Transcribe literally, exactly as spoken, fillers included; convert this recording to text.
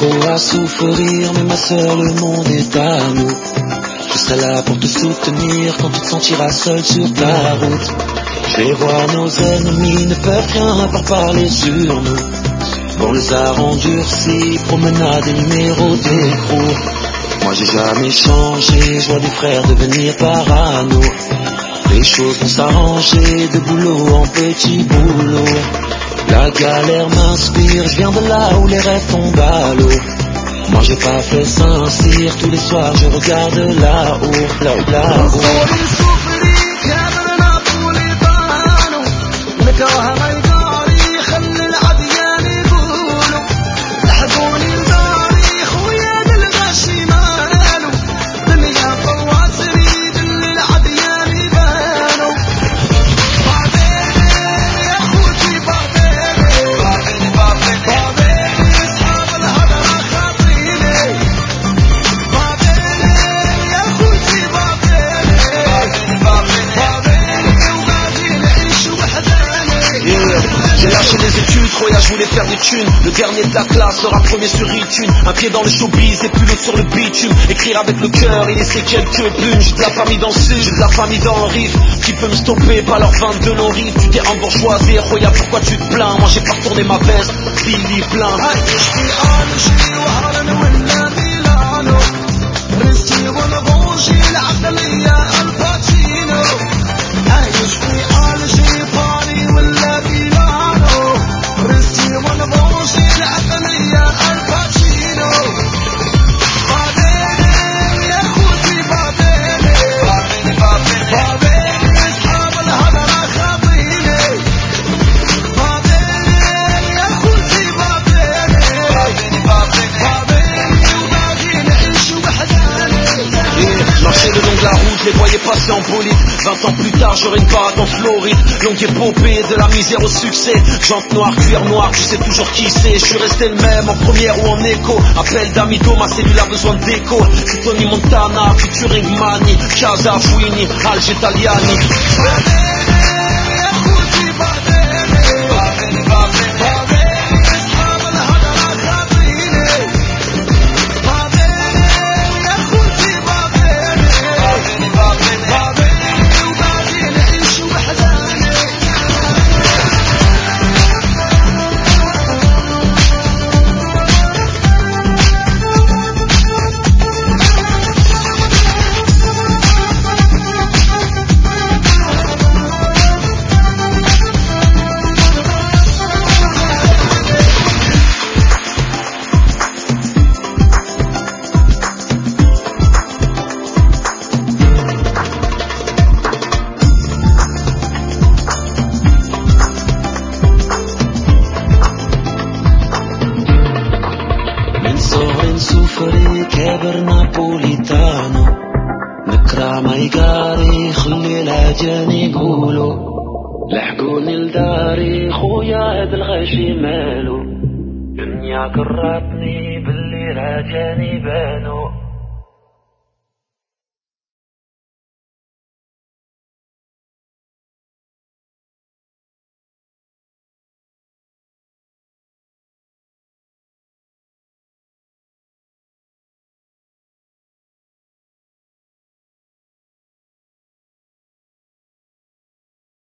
trop à souffrir, mais ma sœur, le monde est à nous. Je serai là pour te soutenir quand tu te sentiras seul sur ta route. Je vais voir nos ennemis, ne peuvent rien par parler sur nous. On les a endurcis, promenade et numéro d'écrou. Moi j'ai jamais changé, je vois des frères devenir parano. Les choses vont s'arranger, de boulot en petit boulot. La galère m'inspire, je viens de là où les rêves tombent à l'eau. Moi j'ai pas fait Saint-Cyr, tous les soirs je regarde là-haut, là-haut, là-haut. Je voulais faire des thunes, le dernier de la classe sera premier sur iTunes. Un pied dans le showbiz et plus l'autre sur le bitume. Écrire avec le cœur et laisser quelques plumes. J'ai de la famille dans le sud, j'ai de la famille dans le riff. Qui peut me stopper, pas leur vente de nos riffs. Tu t'es un bourgeoisie, Roya, pourquoi tu te plains? Moi j'ai pas retourné ma veste, Billy plein. Je les voyais passer en bolide. Vingt ans plus tard j'aurai une baraque en Floride. Longue épopée de la misère au succès. Jante noire, cuir noir, tu sais toujours qui c'est. Je suis resté le même en première ou en écho. Appel d'Amido, ma cellule a besoin de déco. C'est Tony Montana, featuring Mani, Casa Fouini, Alge Taliani. كابر نابوليتانو نكرا ما يقاري خلي العجاني يقولوا لحقوني لداري خويا هاد الغاشي مالو دنيا كراتني باللي العجاني بانو